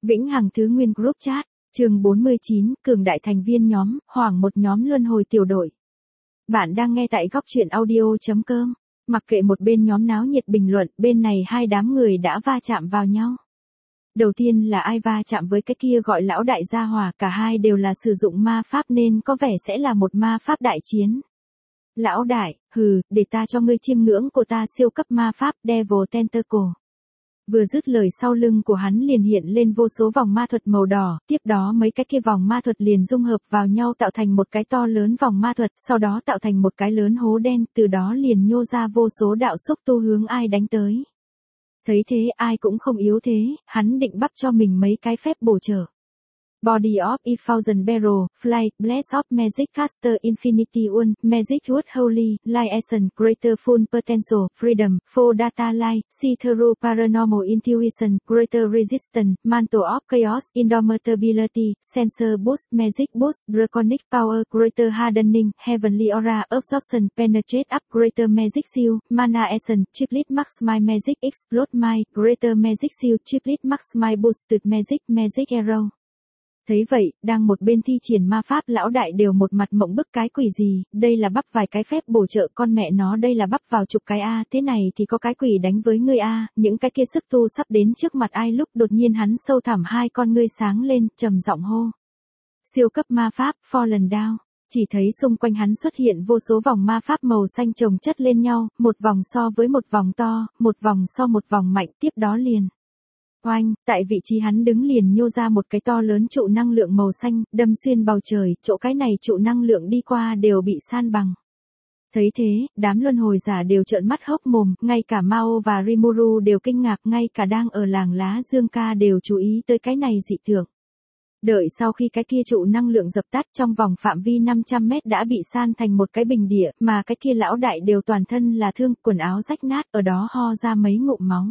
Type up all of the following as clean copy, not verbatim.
Vĩnh Hằng Thứ Nguyên Group Chat, chương 49, cường đại thành viên nhóm, hoảng một nhóm luân hồi tiểu đội. Bạn đang nghe tại góc truyện audio.com. Mặc kệ một bên nhóm náo nhiệt bình luận, bên này hai đám người đã va chạm vào nhau. Đầu tiên là ai va chạm với cái kia gọi lão đại gia hỏa, cả hai đều là sử dụng ma pháp nên có vẻ sẽ là một ma pháp đại chiến. Lão đại, để ta cho ngươi chiêm ngưỡng của ta siêu cấp ma pháp Devil Tentacle. Vừa dứt lời sau lưng của hắn liền hiện lên vô số vòng ma thuật màu đỏ, tiếp đó mấy cái kia vòng ma thuật liền dung hợp vào nhau tạo thành một cái to lớn vòng ma thuật, sau đó tạo thành một cái lớn hố đen, từ đó liền nhô ra vô số đạo xúc tu hướng ai đánh tới. Thấy thế ai cũng không yếu thế, hắn định bắp cho mình mấy cái phép bổ trợ. Body of Thousand Barrel, Flight, Bless of Magic Caster Infinity One, Magic Wood Holy, Light Essence, Greater Full Potential, Freedom, Full Data Light, See Through Paranormal Intuition, Greater Resistance, Mantle of Chaos, Indomitability, Sensor Boost, Magic Boost, Draconic Power, Greater Hardening, Heavenly Aura, Absorption, Penetrate Up, Greater Magic Seal, Mana Essence, Triplet Max My Magic Explode My, Greater Magic Seal, Triplet Max My Boosted Magic Arrow. Thấy vậy, đang một bên thi triển ma pháp lão đại đều một mặt mộng bức cái quỷ gì, đây là bắp vài cái phép bổ trợ con mẹ nó, đây là bắp vào chục cái a, thế này thì có cái quỷ đánh với ngươi a, những cái kia sức tu sắp đến trước mặt ai lúc đột nhiên hắn sâu thẳm hai con ngươi sáng lên, trầm giọng hô. Siêu cấp ma pháp, Fallen Down. Chỉ thấy xung quanh hắn xuất hiện vô số vòng ma pháp màu xanh chồng chất lên nhau, một vòng so với một vòng to, một vòng so một vòng mạnh, tiếp đó liền. Oanh, tại vị trí hắn đứng liền nhô ra một cái to lớn trụ năng lượng màu xanh, đâm xuyên bầu trời, chỗ cái này trụ năng lượng đi qua đều bị san bằng. Thấy thế, đám luân hồi giả đều trợn mắt hốc mồm, ngay cả Mao và Rimuru đều kinh ngạc, ngay cả đang ở làng lá Dương Ca đều chú ý tới cái này dị tượng. Đợi sau khi cái kia trụ năng lượng dập tắt, trong vòng phạm vi 500 mét đã bị san thành một cái bình địa, mà cái kia lão đại đều toàn thân là thương, quần áo rách nát, ở đó ho ra mấy ngụm máu.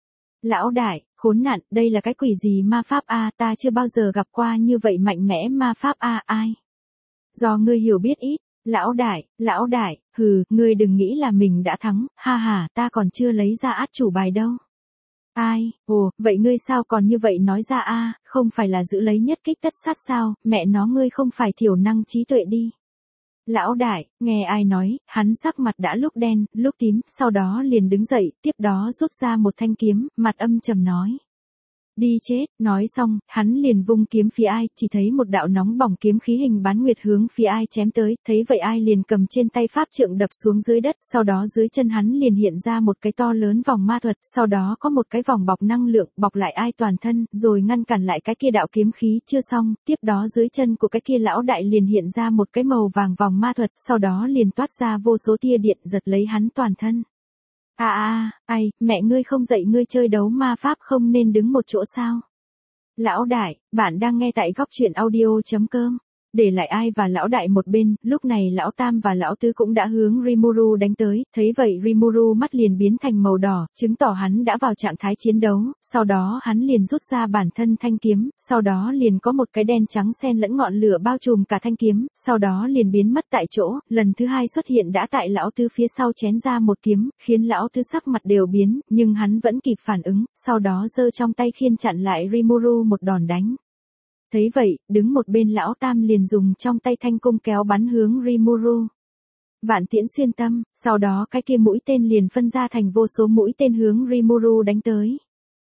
Lão đại, khốn nạn, đây là cái quỷ gì ma pháp a, ta chưa bao giờ gặp qua như vậy mạnh mẽ ma pháp a, ai? Do ngươi hiểu biết ít, lão đại, ngươi đừng nghĩ là mình đã thắng, ha, ta còn chưa lấy ra át chủ bài đâu. Ai, vậy ngươi sao còn như vậy nói ra a, không phải là giữ lấy nhất kích tất sát sao, mẹ nó ngươi không phải thiểu năng trí tuệ đi. Lão đại, nghe ai nói, hắn sắc mặt đã lúc đen, lúc tím, sau đó liền đứng dậy, tiếp đó rút ra một thanh kiếm, mặt âm trầm nói. Đi chết, nói xong, hắn liền vung kiếm phía ai, chỉ thấy một đạo nóng bỏng kiếm khí hình bán nguyệt hướng phía ai chém tới, thấy vậy ai liền cầm trên tay pháp trượng đập xuống dưới đất, sau đó dưới chân hắn liền hiện ra một cái to lớn vòng ma thuật, sau đó có một cái vòng bọc năng lượng, bọc lại ai toàn thân, rồi ngăn cản lại cái kia đạo kiếm khí, chưa xong, tiếp đó dưới chân của cái kia lão đại liền hiện ra một cái màu vàng vòng ma thuật, sau đó liền toát ra vô số tia điện giật lấy hắn toàn thân. Mẹ ngươi không dạy ngươi chơi đấu ma pháp không nên đứng một chỗ sao? Lão đại, bạn đang nghe tại góc truyện audio.com. Để lại ai và lão đại một bên, lúc này lão tam và lão tứ cũng đã hướng Rimuru đánh tới, thấy vậy Rimuru mắt liền biến thành màu đỏ, chứng tỏ hắn đã vào trạng thái chiến đấu, sau đó hắn liền rút ra bản thân thanh kiếm, sau đó liền có một cái đen trắng xen lẫn ngọn lửa bao trùm cả thanh kiếm, sau đó liền biến mất tại chỗ, lần thứ hai xuất hiện đã tại lão tứ phía sau chém ra một kiếm, khiến lão tứ sắc mặt đều biến, nhưng hắn vẫn kịp phản ứng, sau đó giơ trong tay khiên chặn lại Rimuru một đòn đánh. Thấy vậy, đứng một bên lão tam liền dùng trong tay thanh cung kéo bắn hướng Rimuru. Vạn tiễn xuyên tâm, sau đó cái kia mũi tên liền phân ra thành vô số mũi tên hướng Rimuru đánh tới.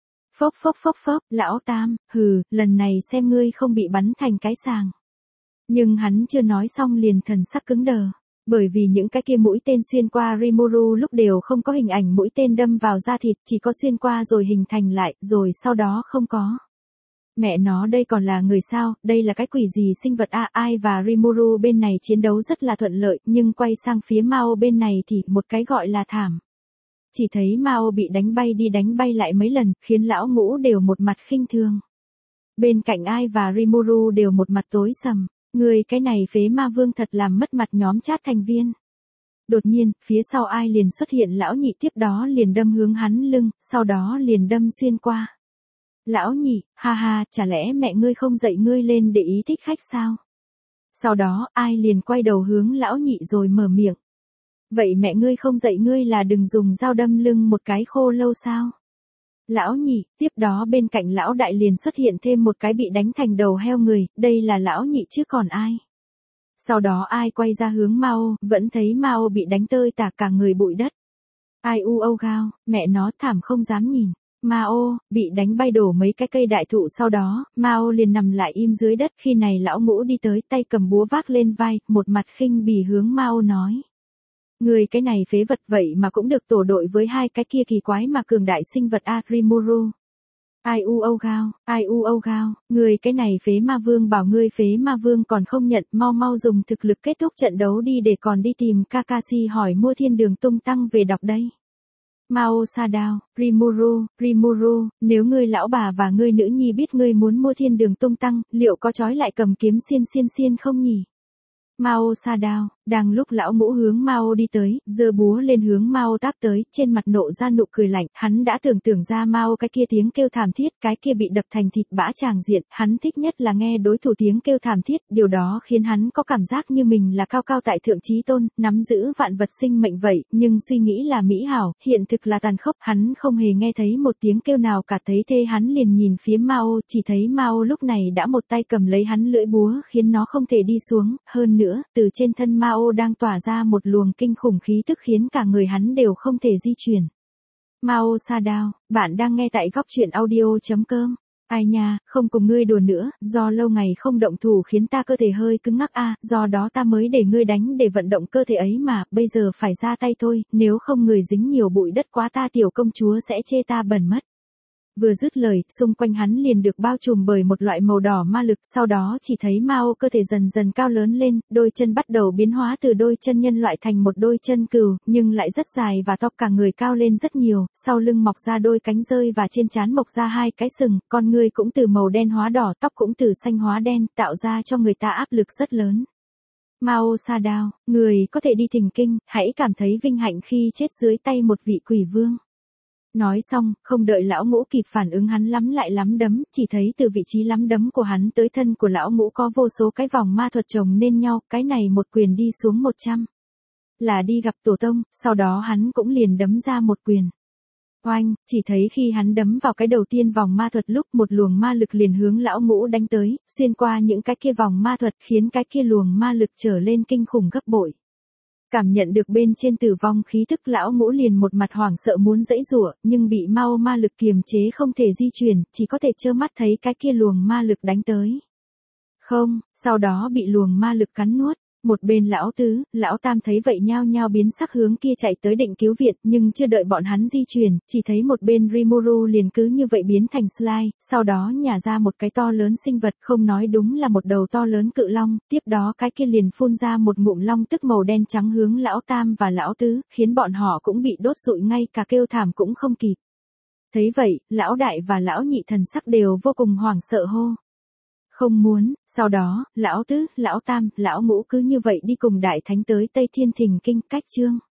Phốc, lão tam, lần này xem ngươi không bị bắn thành cái sàng. Nhưng hắn chưa nói xong liền thần sắc cứng đờ, bởi vì những cái kia mũi tên xuyên qua Rimuru lúc đều không có hình ảnh mũi tên đâm vào da thịt, chỉ có xuyên qua rồi hình thành lại, rồi sau đó không có. Mẹ nó đây còn là người sao, đây là cái quỷ gì sinh vật ai và Rimuru bên này chiến đấu rất là thuận lợi, nhưng quay sang phía Mao bên này thì một cái gọi là thảm. Chỉ thấy Mao bị đánh bay đi đánh bay lại mấy lần, khiến lão ngũ đều một mặt khinh thường. Bên cạnh ai và Rimuru đều một mặt tối sầm, người cái này phế ma vương thật làm mất mặt nhóm chat thành viên. Đột nhiên, phía sau ai liền xuất hiện lão nhị, tiếp đó liền đâm hướng hắn lưng, sau đó liền đâm xuyên qua. Lão nhị, chả lẽ mẹ ngươi không dạy ngươi lên để ý thích khách sao? Sau đó, ai liền quay đầu hướng lão nhị rồi mở miệng. Vậy mẹ ngươi không dạy ngươi là đừng dùng dao đâm lưng một cái khô lâu sao? Lão nhị, tiếp đó bên cạnh lão đại liền xuất hiện thêm một cái bị đánh thành đầu heo người, đây là lão nhị chứ còn ai. Sau đó ai quay ra hướng Mao, vẫn thấy Mao bị đánh tơi tả cả người bụi đất. Ai u âu gao, mẹ nó thảm không dám nhìn. Mao, bị đánh bay đổ mấy cái cây đại thụ sau đó, Mao liền nằm lại im dưới đất khi này lão ngũ đi tới tay cầm búa vác lên vai, một mặt khinh bỉ hướng Mao nói. Người cái này phế vật vậy mà cũng được tổ đội với hai cái kia kỳ quái mà cường đại sinh vật Arimuru. Ai u âu gao, người cái này phế ma vương bảo ngươi phế ma vương còn không nhận, mau mau dùng thực lực kết thúc trận đấu đi để còn đi tìm Kakashi hỏi mua thiên đường tung tăng về đọc đây. Mao Sadao, Rimuru, nếu ngươi lão bà và ngươi nữ nhi biết ngươi muốn mua thiên đường tung tăng, liệu có trói lại cầm kiếm xiên không nhỉ? Mao Sadao, đang lúc lão ngũ hướng Mao đi tới, giơ búa lên hướng Mao táp tới, trên mặt nộ ra nụ cười lạnh, hắn đã tưởng ra Mao cái kia tiếng kêu thảm thiết, cái kia bị đập thành thịt bã tràng diện, hắn thích nhất là nghe đối thủ tiếng kêu thảm thiết, điều đó khiến hắn có cảm giác như mình là cao cao tại thượng chí tôn, nắm giữ vạn vật sinh mệnh vậy, nhưng suy nghĩ là mỹ hảo, hiện thực là tàn khốc, hắn không hề nghe thấy một tiếng kêu nào cả thấy thế hắn liền nhìn phía Mao, chỉ thấy Mao lúc này đã một tay cầm lấy hắn lưỡi búa, khiến nó không thể đi xuống, hơn nữa, từ trên thân Mao đang tỏa ra một luồng kinh khủng khí tức khiến cả người hắn đều không thể di chuyển. Mao Sadao, bạn đang nghe tại góc truyện audio.com. Ai nha, không cùng ngươi đùa nữa, do lâu ngày không động thủ khiến ta cơ thể hơi cứng ngắc do đó ta mới để ngươi đánh để vận động cơ thể ấy mà, bây giờ phải ra tay thôi, nếu không người dính nhiều bụi đất quá ta tiểu công chúa sẽ chê ta bẩn mất. Vừa dứt lời, xung quanh hắn liền được bao trùm bởi một loại màu đỏ ma lực, sau đó chỉ thấy Mao cơ thể dần dần cao lớn lên, đôi chân bắt đầu biến hóa từ đôi chân nhân loại thành một đôi chân cừu, nhưng lại rất dài và to, cả người cao lên rất nhiều, sau lưng mọc ra đôi cánh rơi và trên trán mọc ra hai cái sừng, con người cũng từ màu đen hóa đỏ, tóc cũng từ xanh hóa đen, tạo ra cho người ta áp lực rất lớn. Mao Sadao, người có thể đi thỉnh kinh, hãy cảm thấy vinh hạnh khi chết dưới tay một vị quỷ vương. Nói xong, không đợi lão ngũ kịp phản ứng hắn lắm lại lắm đấm, chỉ thấy từ vị trí lắm đấm của hắn tới thân của lão ngũ có vô số cái vòng ma thuật chồng nên nhau, cái này một quyền đi xuống 100. Là đi gặp tổ tông, sau đó hắn cũng liền đấm ra một quyền. Oanh, chỉ thấy khi hắn đấm vào cái đầu tiên vòng ma thuật lúc một luồng ma lực liền hướng lão ngũ đánh tới, xuyên qua những cái kia vòng ma thuật khiến cái kia luồng ma lực trở lên kinh khủng gấp bội. Cảm nhận được bên trên tử vong khí tức lão ngũ liền một mặt hoảng sợ muốn giãy giụa, nhưng bị Mao ma lực kiềm chế không thể di chuyển, chỉ có thể trơ mắt thấy cái kia luồng ma lực đánh tới. Không, sau đó bị luồng ma lực cắn nuốt. Một bên lão tứ, lão tam thấy vậy nhao nhao biến sắc hướng kia chạy tới định cứu viện, nhưng chưa đợi bọn hắn di chuyển, chỉ thấy một bên Rimuru liền cứ như vậy biến thành slime, sau đó nhả ra một cái to lớn sinh vật, không nói đúng là một đầu to lớn cự long, tiếp đó cái kia liền phun ra một ngụm long tức màu đen trắng hướng lão tam và lão tứ, khiến bọn họ cũng bị đốt rụi ngay cả kêu thảm cũng không kịp. Thấy vậy, lão đại và lão nhị thần sắc đều vô cùng hoảng sợ hô. Không muốn, sau đó, lão tứ, lão tam, lão ngũ cứ như vậy đi cùng đại thánh tới Tây Thiên Thỉnh Kinh cách chương.